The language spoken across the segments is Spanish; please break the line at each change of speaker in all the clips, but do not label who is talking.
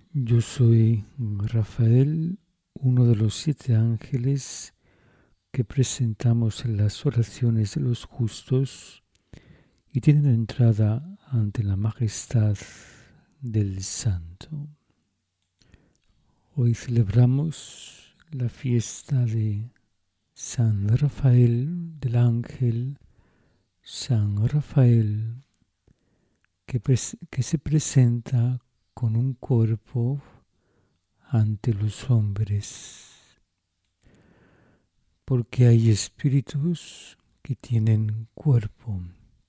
Yo soy Rafael, uno de los 7 ángeles que presentamos en las oraciones de los justos y tienen entrada ante la majestad del Santo. Hoy celebramos la fiesta de San Rafael del Ángel, San Rafael que se presenta con un cuerpo ante los hombres, porque hay espíritus que tienen cuerpo,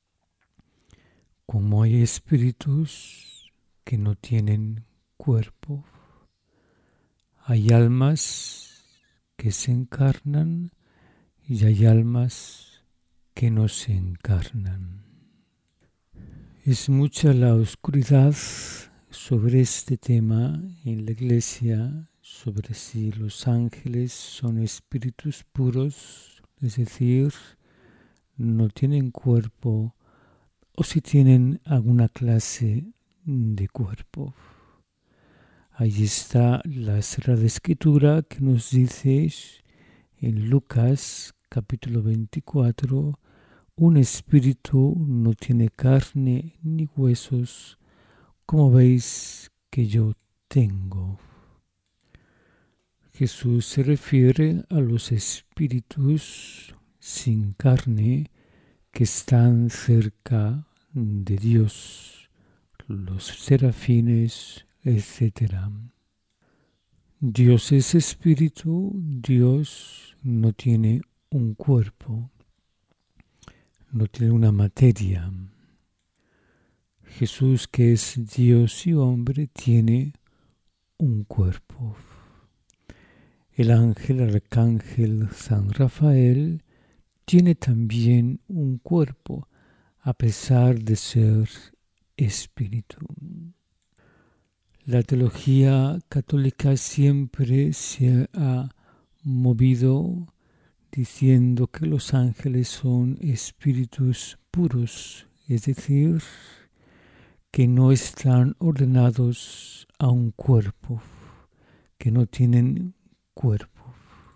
como hay espíritus que no tienen cuerpo. Hay almas que se encarnan y hay almas que no se encarnan. Es mucha la oscuridad sobre este tema en la Iglesia, sobre si los ángeles son espíritus puros, es decir, no tienen cuerpo, o si tienen alguna clase de cuerpo. Ahí está la Sagrada Escritura que nos dice en Lucas capítulo 24, un espíritu no tiene carne ni huesos, como veis que yo tengo. Jesús se refiere a los espíritus sin carne que están cerca de Dios, los serafines, etc. Dios es espíritu, Dios no tiene un cuerpo, no tiene una materia. Jesús, que es Dios y hombre, tiene un cuerpo. El arcángel San Rafael, tiene también un cuerpo, a pesar de ser espíritu. La teología católica siempre se ha movido diciendo que los ángeles son espíritus puros, es decir, que no están ordenados a un cuerpo, que no tienen cuerpo.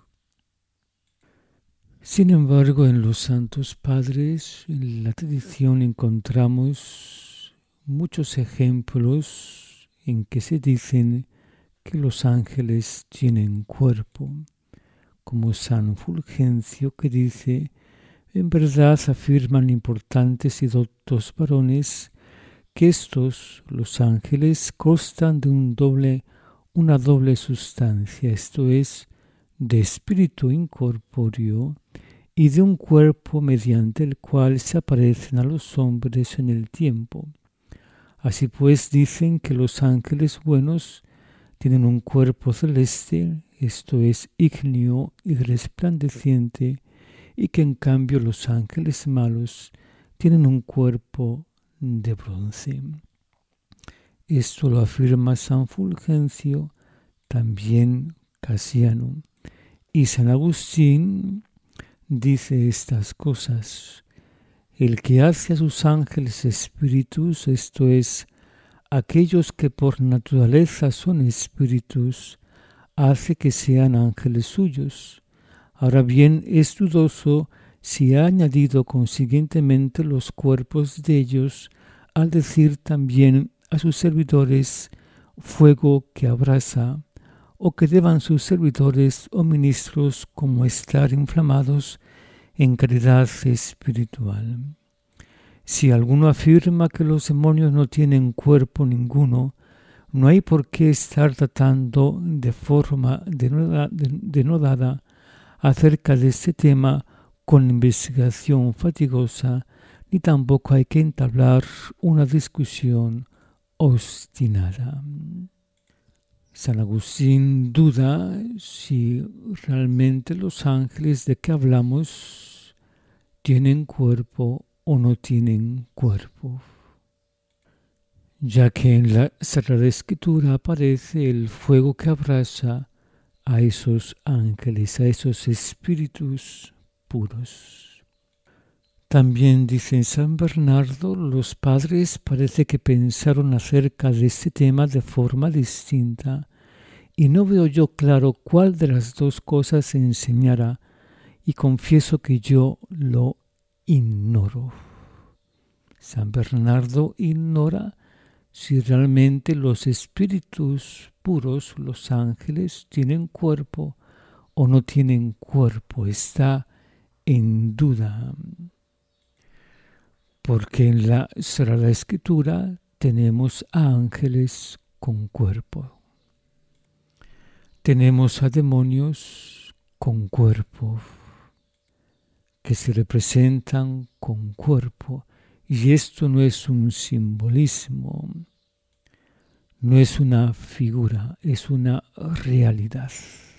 Sin embargo, en los Santos Padres, en la tradición encontramos muchos ejemplos en que se dicen que los ángeles tienen cuerpo, como San Fulgencio, que dice: en verdad afirman importantes y doctos varones que estos, los ángeles, constan de una doble sustancia, esto es, de espíritu incorpóreo y de un cuerpo mediante el cual se aparecen a los hombres en el tiempo. Así pues dicen que los ángeles buenos tienen un cuerpo celeste, esto es, ígneo y resplandeciente, y que en cambio los ángeles malos tienen un cuerpo de bronce. Esto lo afirma San Fulgencio, también Casiano. Y San Agustín dice estas cosas: el que hace a sus ángeles espíritus, esto es, aquellos que por naturaleza son espíritus, hace que sean ángeles suyos. Ahora bien, es dudoso si ha añadido consiguientemente los cuerpos de ellos, al decir también a sus servidores fuego que abrasa, o que deban sus servidores o ministros como estar inflamados en caridad espiritual. Si alguno afirma que los demonios no tienen cuerpo ninguno, no hay por qué estar tratando de forma denodada acerca de este tema con investigación fatigosa, ni tampoco hay que entablar una discusión obstinada. San Agustín duda si realmente los ángeles de que hablamos tienen cuerpo o no tienen cuerpo, ya que en la Sagrada Escritura aparece el fuego que abrasa a esos ángeles, a esos espíritus puros. También dice San Bernardo, los padres parece que pensaron acerca de este tema de forma distinta y no veo yo claro cuál de las dos cosas se enseñara y confieso que yo lo ignoro. San Bernardo ignora si realmente los espíritus puros, los ángeles, tienen cuerpo o no tienen cuerpo. Está en duda. Porque en la Sagrada Escritura tenemos a ángeles con cuerpo. Tenemos a demonios con cuerpo, que se representan con cuerpo. Y esto no es un simbolismo, no es una figura, es una realidad.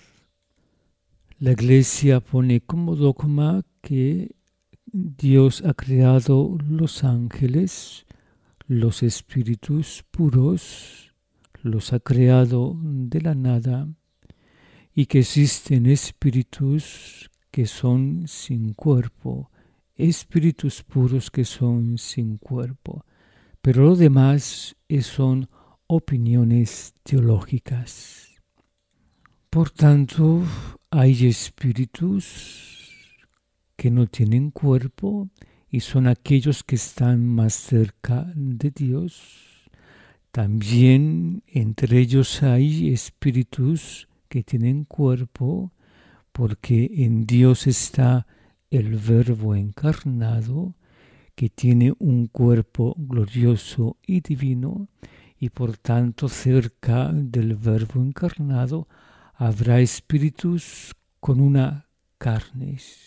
La Iglesia pone como dogma que Dios ha creado los ángeles, los espíritus puros, los ha creado de la nada y que existen espíritus que son sin cuerpo, espíritus puros que son sin cuerpo. Pero lo demás son opiniones teológicas. Por tanto, hay espíritus que no tienen cuerpo y son aquellos que están más cerca de Dios. También entre ellos hay espíritus que tienen cuerpo porque en Dios está el Verbo encarnado que tiene un cuerpo glorioso y divino y por tanto cerca del Verbo encarnado habrá espíritus con una carne.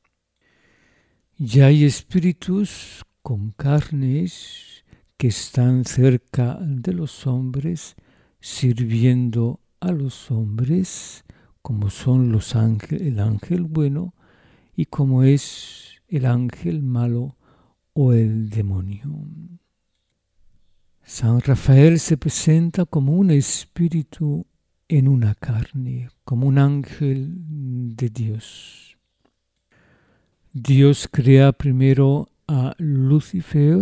Ya hay espíritus con carnes que están cerca de los hombres, sirviendo a los hombres, como son los el ángel bueno y como es el ángel malo o el demonio. San Rafael se presenta como un espíritu en una carne, como un ángel de Dios. Dios crea primero a Lucifer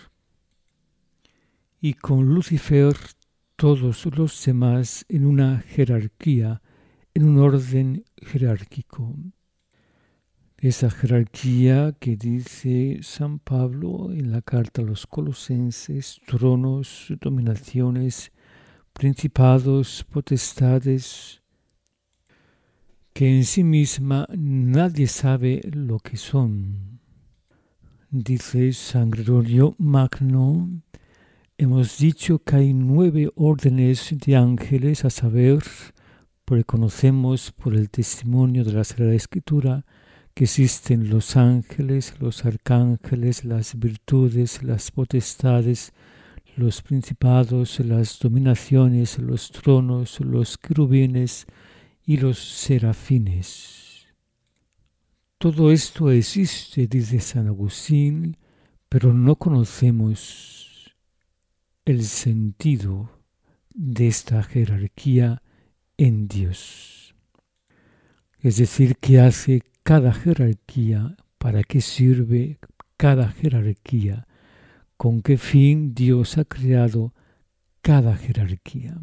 y con Lucifer todos los demás en una jerarquía, en un orden jerárquico. Esa jerarquía que dice San Pablo en la carta a los Colosenses, tronos, dominaciones, principados, potestades, que en sí misma nadie sabe lo que son. Dice San Gregorio Magno, hemos dicho que hay 9 órdenes de ángeles, a saber, porque conocemos por el testimonio de la Sagrada Escritura que existen los ángeles, los arcángeles, las virtudes, las potestades, los principados, las dominaciones, los tronos, los querubines y los serafines. Todo esto existe, dice San Agustín, pero no conocemos el sentido de esta jerarquía en Dios. Es decir, ¿qué hace cada jerarquía? ¿Para qué sirve cada jerarquía? ¿Con qué fin Dios ha creado cada jerarquía?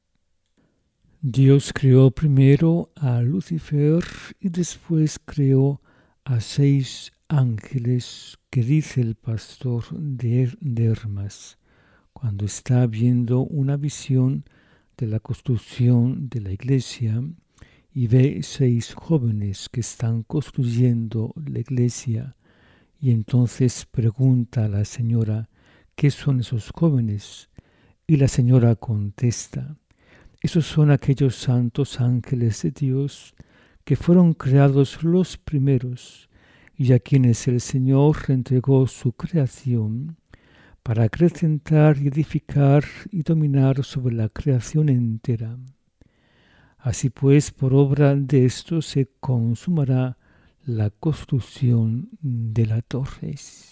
Dios creó primero a Lucifer y después creó a 6 ángeles que dice el pastor de Hermas cuando está viendo una visión de la construcción de la iglesia y ve 6 jóvenes que están construyendo la iglesia y entonces pregunta a la señora ¿qué son esos jóvenes? Y la señora contesta esos son aquellos santos ángeles de Dios que fueron creados los primeros y a quienes el Señor entregó su creación para acrecentar y edificar y dominar sobre la creación entera. Así pues, por obra de esto se consumará la construcción de la torre.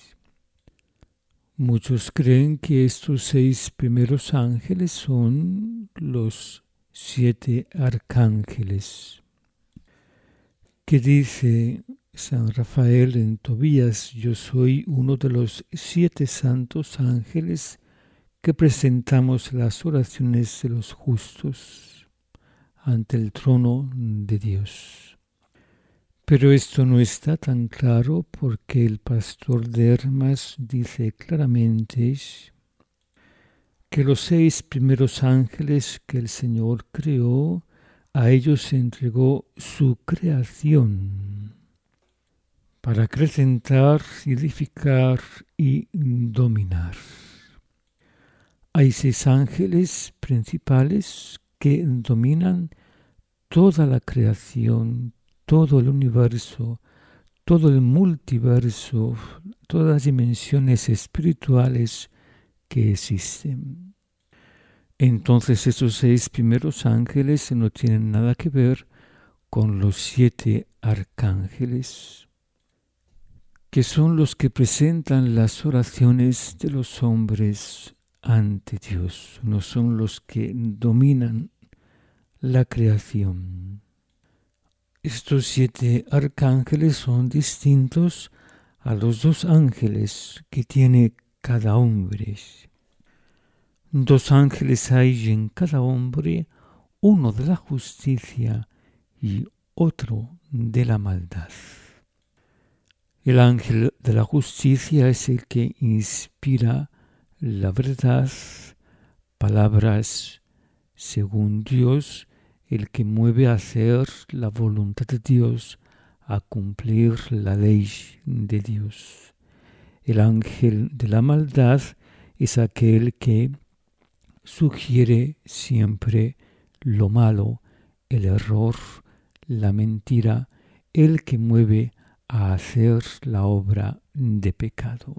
Muchos creen que estos 6 primeros ángeles son los 7 arcángeles, que dice San Rafael en Tobías: yo soy uno de los 7 santos ángeles que presentamos las oraciones de los justos ante el trono de Dios. Pero esto no está tan claro porque el pastor de Hermas dice claramente que los 6 primeros ángeles que el Señor creó, a ellos se entregó su creación para acrecentar, edificar y dominar. Hay 6 ángeles principales que dominan toda la creación, todo el universo, todo el multiverso, todas las dimensiones espirituales que existen. Entonces esos 6 primeros ángeles no tienen nada que ver con los 7 arcángeles, que son los que presentan las oraciones de los hombres ante Dios, no son los que dominan la creación. Estos 7 arcángeles son distintos a los 2 ángeles que tiene cada hombre. 2 ángeles hay en cada hombre, uno de la justicia y otro de la maldad. El ángel de la justicia es el que inspira la verdad, palabras según Dios, el que mueve a hacer la voluntad de Dios, a cumplir la ley de Dios. El ángel de la maldad es aquel que sugiere siempre lo malo, el error, la mentira, el que mueve a hacer la obra de pecado.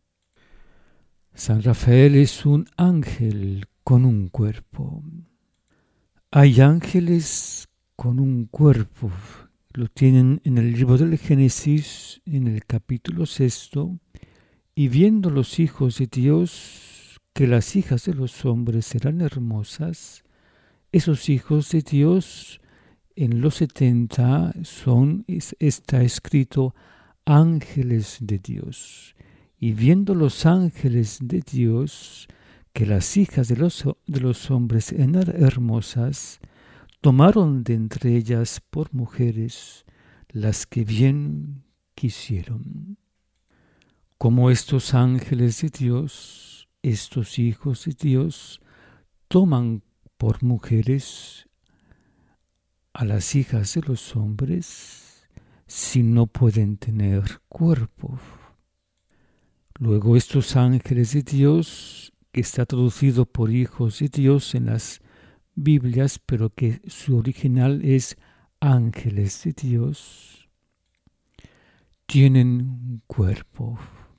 San Rafael es un ángel con un cuerpo. Hay ángeles con un cuerpo. Lo tienen en el libro del Génesis, en el capítulo 6, y viendo los hijos de Dios que las hijas de los hombres eran hermosas, esos hijos de Dios en los 70 está escrito ángeles de Dios. Y viendo los ángeles de Dios que las hijas de los hombres eran hermosas, tomaron de entre ellas por mujeres las que bien quisieron. Como estos ángeles de Dios, estos hijos de Dios, toman por mujeres a las hijas de los hombres si no pueden tener cuerpo. Luego estos ángeles de Dios, que está traducido por hijos de Dios en las Biblias, pero que su original es ángeles de Dios, tienen un cuerpo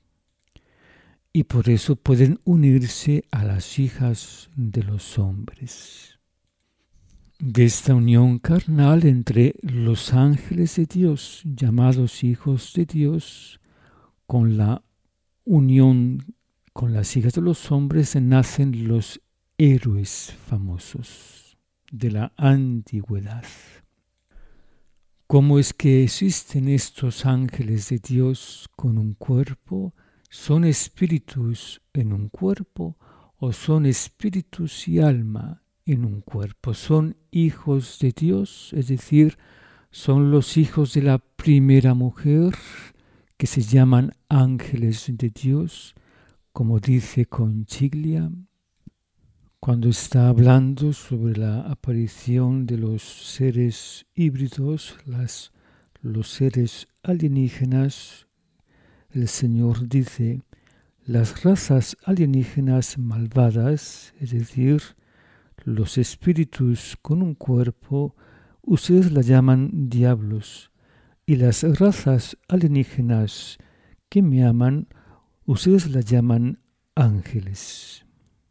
y por eso pueden unirse a las hijas de los hombres. De esta unión carnal entre los ángeles de Dios, llamados hijos de Dios, con la unión con las hijas de los hombres, nacen los héroes famosos de la antigüedad. ¿Cómo es que existen estos ángeles de Dios con un cuerpo? ¿Son espíritus en un cuerpo o son espíritus y alma en un cuerpo? ¿Son hijos de Dios? Es decir, son los hijos de la primera mujer que se llaman ángeles de Dios, como dice Conchiglia, cuando está hablando sobre la aparición de los seres híbridos, los seres alienígenas. El Señor dice: las razas alienígenas malvadas, es decir, los espíritus con un cuerpo, ustedes la llaman diablos, y las razas alienígenas que me aman, ustedes la llaman ángeles.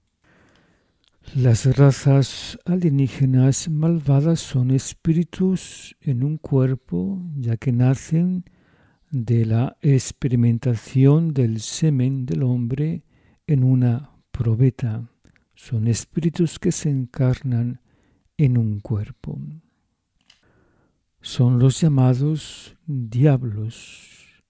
Las razas alienígenas malvadas son espíritus en un cuerpo, ya que nacen de la experimentación del semen del hombre en una probeta. Son espíritus que se encarnan en un cuerpo. son los llamados diablos.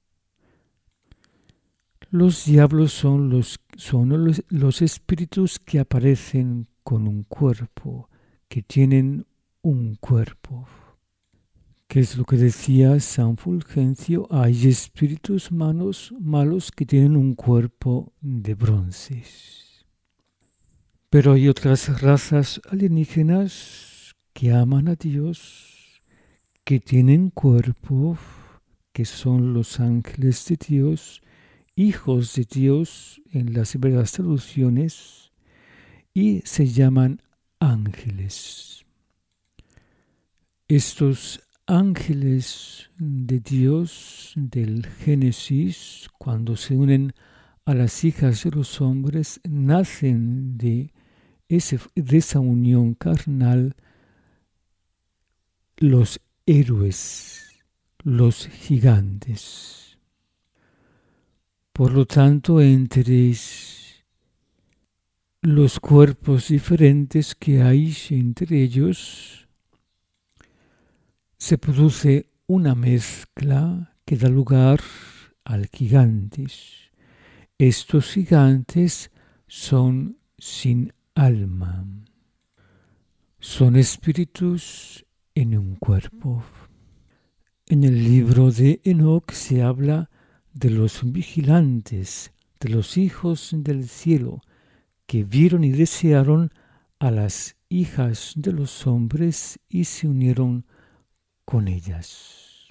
Los diablos son los espíritus que aparecen con un cuerpo, que tienen un cuerpo. ¿Qué es lo que decía San Fulgencio? Hay espíritus malos que tienen un cuerpo de bronce. Pero hay otras razas alienígenas que aman a Dios, que tienen cuerpo, que son los ángeles de Dios, hijos de Dios en las verdaderas traducciones, y se llaman ángeles. Estos ángeles de Dios del Génesis, cuando se unen a las hijas de los hombres, nacen de esa unión carnal los héroes, los gigantes. Por lo tanto, entre los cuerpos diferentes que hay entre ellos, se produce una mezcla que da lugar al gigantes. Estos gigantes son sin alma. Son espíritus en un cuerpo. En el libro de Enoc se habla de los vigilantes, de los hijos del cielo, que vieron y desearon a las hijas de los hombres y se unieron con ellas.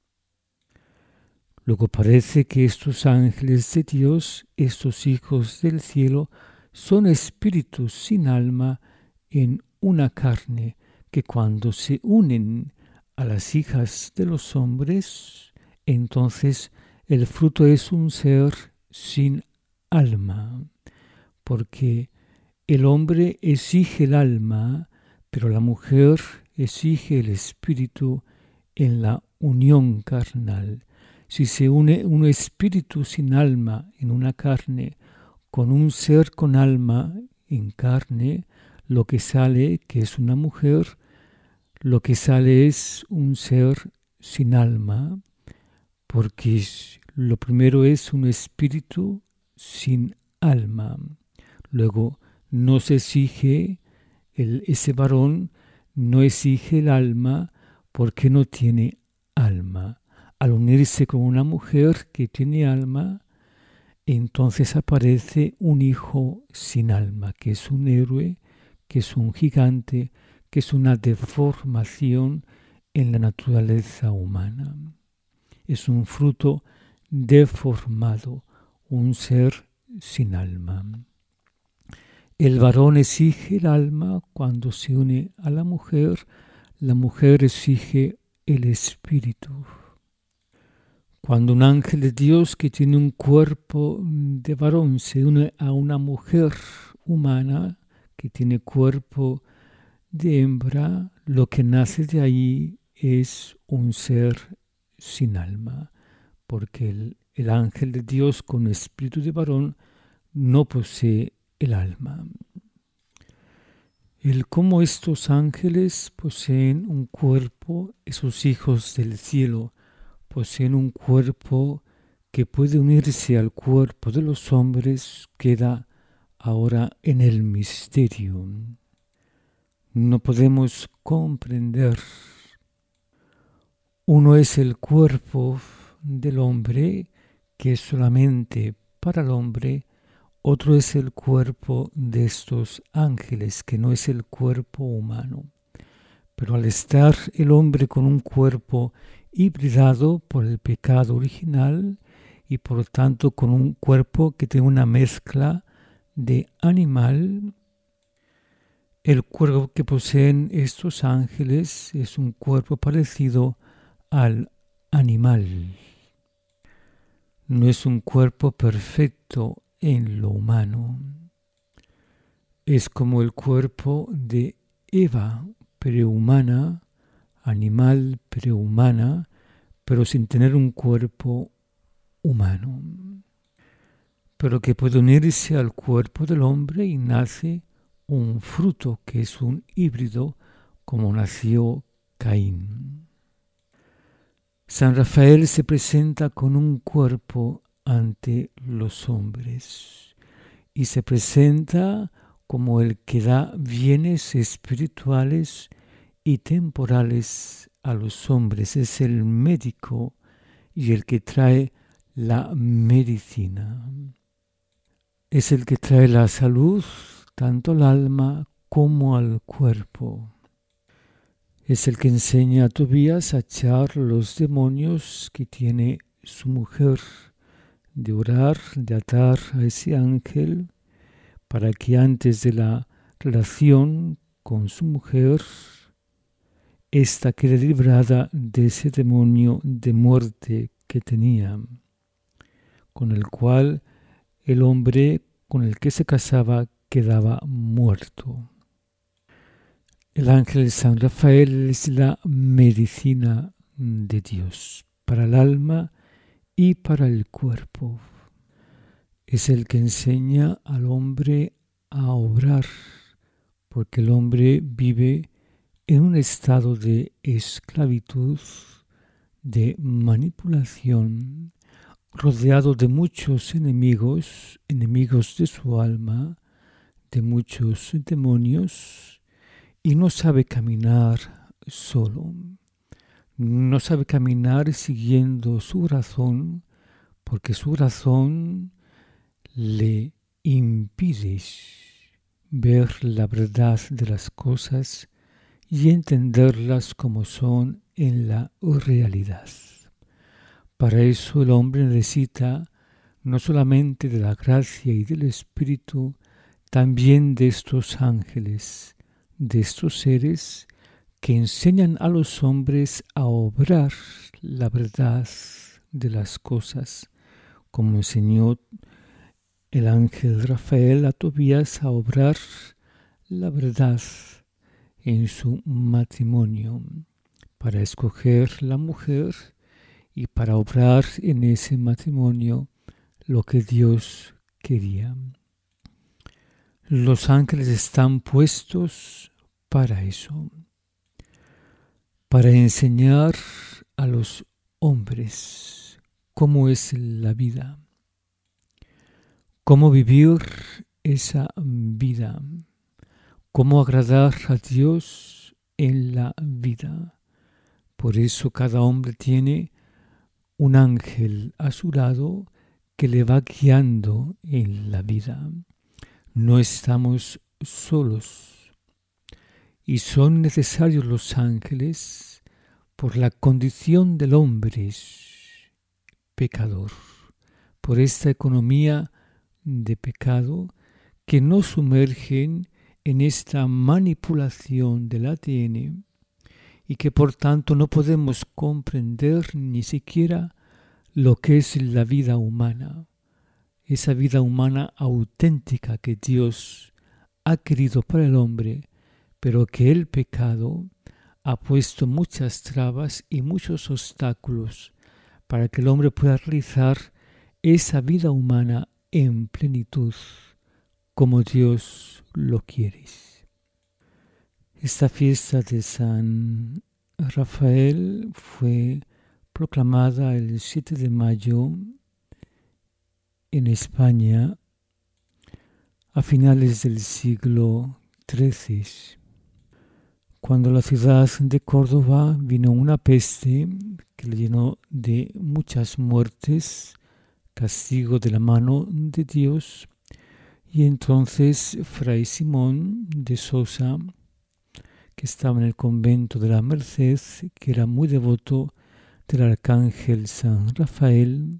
Luego parece que estos ángeles de Dios, estos hijos del cielo, son espíritus sin alma en una carne que cuando se unen a las hijas de los hombres, entonces el fruto es un ser sin alma, porque el hombre exige el alma, pero la mujer exige el espíritu en la unión carnal. Si se une un espíritu sin alma en una carne con un ser con alma en carne, lo que sale, que es una mujer, lo que sale es un ser sin alma, porque lo primero es un espíritu sin alma. Luego no se exige, ese varón no exige el alma porque no tiene alma. Al unirse con una mujer que tiene alma, entonces aparece un hijo sin alma, que es un héroe, que es un gigante, que es una deformación en la naturaleza humana. Es un fruto deformado, un ser sin alma. El varón exige el alma cuando se une a la mujer exige el espíritu. Cuando un ángel de Dios que tiene un cuerpo de varón se une a una mujer humana que tiene cuerpo de hembra, lo que nace de ahí es un ser sin alma, porque el ángel de Dios con espíritu de varón no posee el alma. Cómo estos ángeles poseen un cuerpo, esos hijos del cielo poseen un cuerpo que puede unirse al cuerpo de los hombres, queda ahora en el misterio. No podemos comprender. Uno es el cuerpo del hombre, que es solamente para el hombre. Otro es el cuerpo de estos ángeles, que no es el cuerpo humano. Pero al estar el hombre con un cuerpo hibridado por el pecado original y por lo tanto con un cuerpo que tiene una mezcla de animal, el cuerpo que poseen estos ángeles es un cuerpo parecido al animal. No es un cuerpo perfecto en lo humano. Es como el cuerpo de Eva, prehumana, animal prehumana, pero sin tener un cuerpo humano. Pero que puede unirse al cuerpo del hombre y nace un fruto que es un híbrido, como nació Caín. San Rafael se presenta con un cuerpo ante los hombres y se presenta como el que da bienes espirituales y temporales a los hombres. Es el médico y el que trae la medicina. Es el que trae la salud tanto al alma como al cuerpo. Es el que enseña a Tobías a echar los demonios que tiene su mujer, de orar, de atar a ese ángel para que antes de la relación con su mujer, ésta quede librada de ese demonio de muerte que tenía, con el cual el hombre con el que se casaba quedaba muerto. El ángel San Rafael es la medicina de Dios para el alma y para el cuerpo. Es el que enseña al hombre a obrar, porque el hombre vive en un estado de esclavitud, de manipulación, rodeado de muchos enemigos, enemigos de su alma, de muchos demonios, y no sabe caminar solo. No sabe caminar siguiendo su razón, porque su razón le impide ver la verdad de las cosas y entenderlas como son en la realidad. Para eso el hombre necesita no solamente de la gracia y del Espíritu, también de estos ángeles, de estos seres que enseñan a los hombres a obrar la verdad de las cosas, como enseñó el ángel Rafael a Tobías a obrar la verdad en su matrimonio, para escoger la mujer y para obrar en ese matrimonio lo que Dios quería. Los ángeles están puestos para eso, para enseñar a los hombres cómo es la vida, cómo vivir esa vida, cómo agradar a Dios en la vida. Por eso cada hombre tiene un ángel a su lado que le va guiando en la vida. No estamos solos y son necesarios los ángeles por la condición del hombre pecador, por esta economía de pecado que nos sumergen en esta manipulación del ADN y que por tanto no podemos comprender ni siquiera lo que es la vida humana, esa vida humana auténtica que Dios ha querido para el hombre, pero que el pecado ha puesto muchas trabas y muchos obstáculos para que el hombre pueda realizar esa vida humana en plenitud, como Dios lo quiere. Esta fiesta de San Rafael fue proclamada el 7 de mayo en España a finales del siglo XIII, cuando la ciudad de Córdoba vino una peste que le llenó de muchas muertes, castigo de la mano de Dios, y entonces Fray Simón de Sosa, que estaba en el convento de la Merced, que era muy devoto del arcángel San Rafael,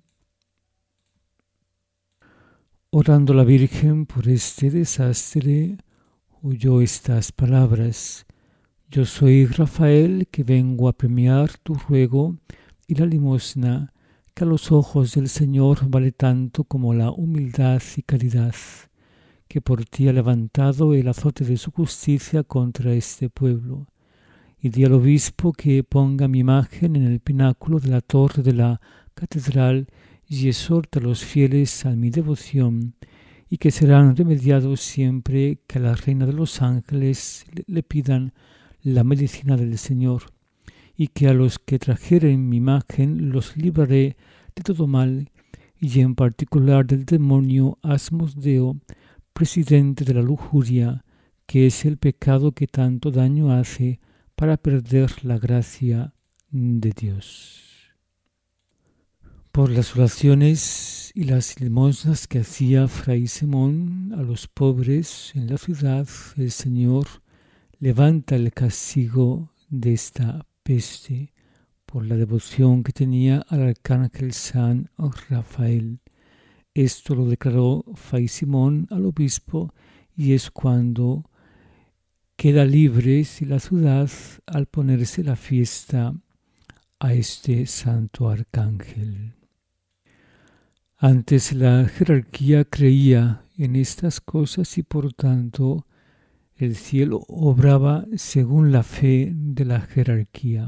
orando a la Virgen por este desastre, oyó estas palabras: yo soy Rafael, que vengo a premiar tu ruego y la limosna, que a los ojos del Señor vale tanto como la humildad y caridad, que por ti ha levantado el azote de su justicia contra este pueblo. Y di al obispo que ponga mi imagen en el pináculo de la torre de la catedral y exhorta a los fieles a mi devoción, y que serán remediados siempre que a la Reina de los Ángeles le pidan la medicina del Señor, y que a los que trajeren mi imagen los libraré de todo mal, y en particular del demonio Asmodeo, presidente de la lujuria, que es el pecado que tanto daño hace para perder la gracia de Dios. Por las oraciones y las limosnas que hacía Fray Simón a los pobres en la ciudad, el Señor levanta el castigo de esta peste por la devoción que tenía al arcángel San Rafael. Esto lo declaró Fray Simón al obispo y es cuando queda libre la ciudad al ponerse la fiesta a este santo arcángel. Antes la jerarquía creía en estas cosas y por tanto el cielo obraba según la fe de la jerarquía.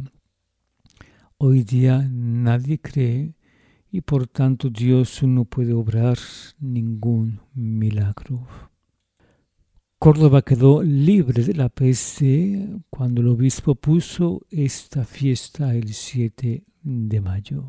Hoy día nadie cree y por tanto Dios no puede obrar ningún milagro. Córdoba quedó libre de la peste cuando el obispo puso esta fiesta el 7 de mayo.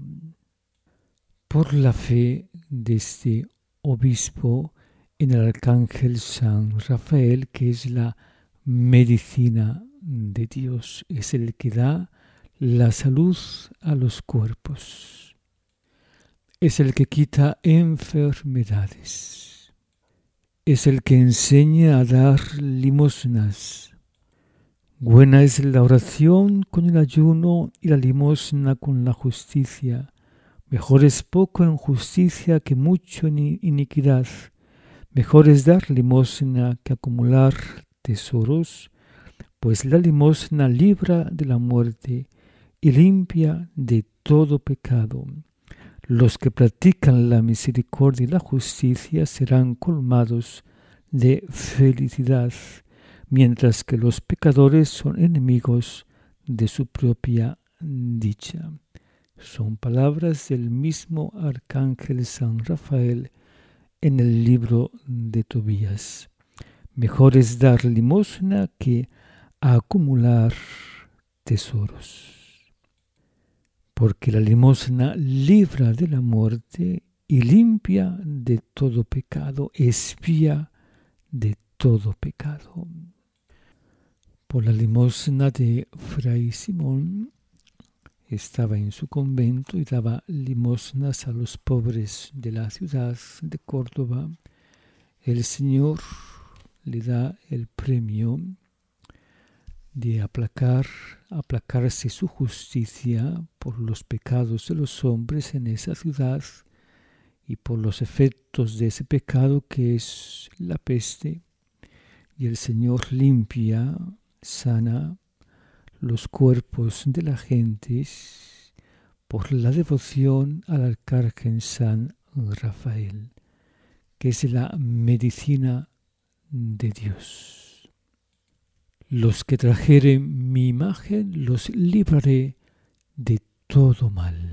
Por la fe de este obispo en el arcángel San Rafael, que es la medicina de Dios, es el que da la salud a los cuerpos, es el que quita enfermedades, es el que enseña a dar limosnas. Buena es la oración con el ayuno y la limosna con la justicia. Mejor es poco en justicia que mucho en iniquidad. Mejor es dar limosna que acumular tesoros, pues la limosna libra de la muerte y limpia de todo pecado. Los que practican la misericordia y la justicia serán colmados de felicidad, mientras que los pecadores son enemigos de su propia dicha. Son palabras del mismo arcángel San Rafael en el libro de Tobías. Mejor es dar limosna que acumular tesoros, porque la limosna libra de la muerte y limpia de todo pecado, expía de todo pecado. Por la limosna de Fray Simón estaba en su convento y daba limosnas a los pobres de la ciudad de Córdoba. El Señor le da el premio de aplacarse su justicia por los pecados de los hombres en esa ciudad y por los efectos de ese pecado que es la peste. Y el Señor limpia, sana los cuerpos de la gente por la devoción al arcángel San Rafael, que es la medicina de Dios. Los que trajeren mi imagen los libraré de todo mal.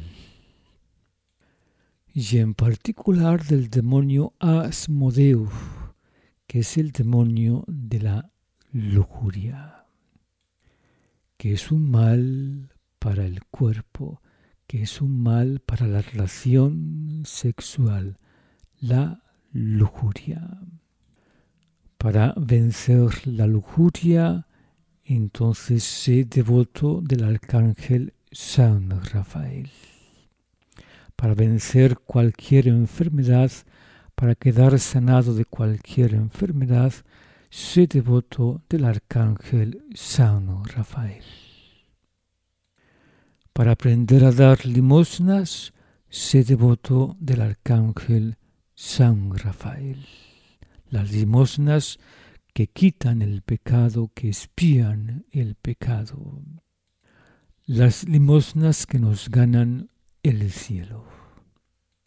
Y en particular del demonio Asmodeo, que es el demonio de la lujuria, que es un mal para el cuerpo, que es un mal para la relación sexual, la lujuria. Para vencer la lujuria, entonces sé devoto del arcángel San Rafael. Para vencer cualquier enfermedad, para quedar sanado de cualquier enfermedad, sé devoto del arcángel San Rafael. Para aprender a dar limosnas, sé devoto del arcángel San Rafael. Las limosnas que quitan el pecado, que expían el pecado. Las limosnas que nos ganan el cielo.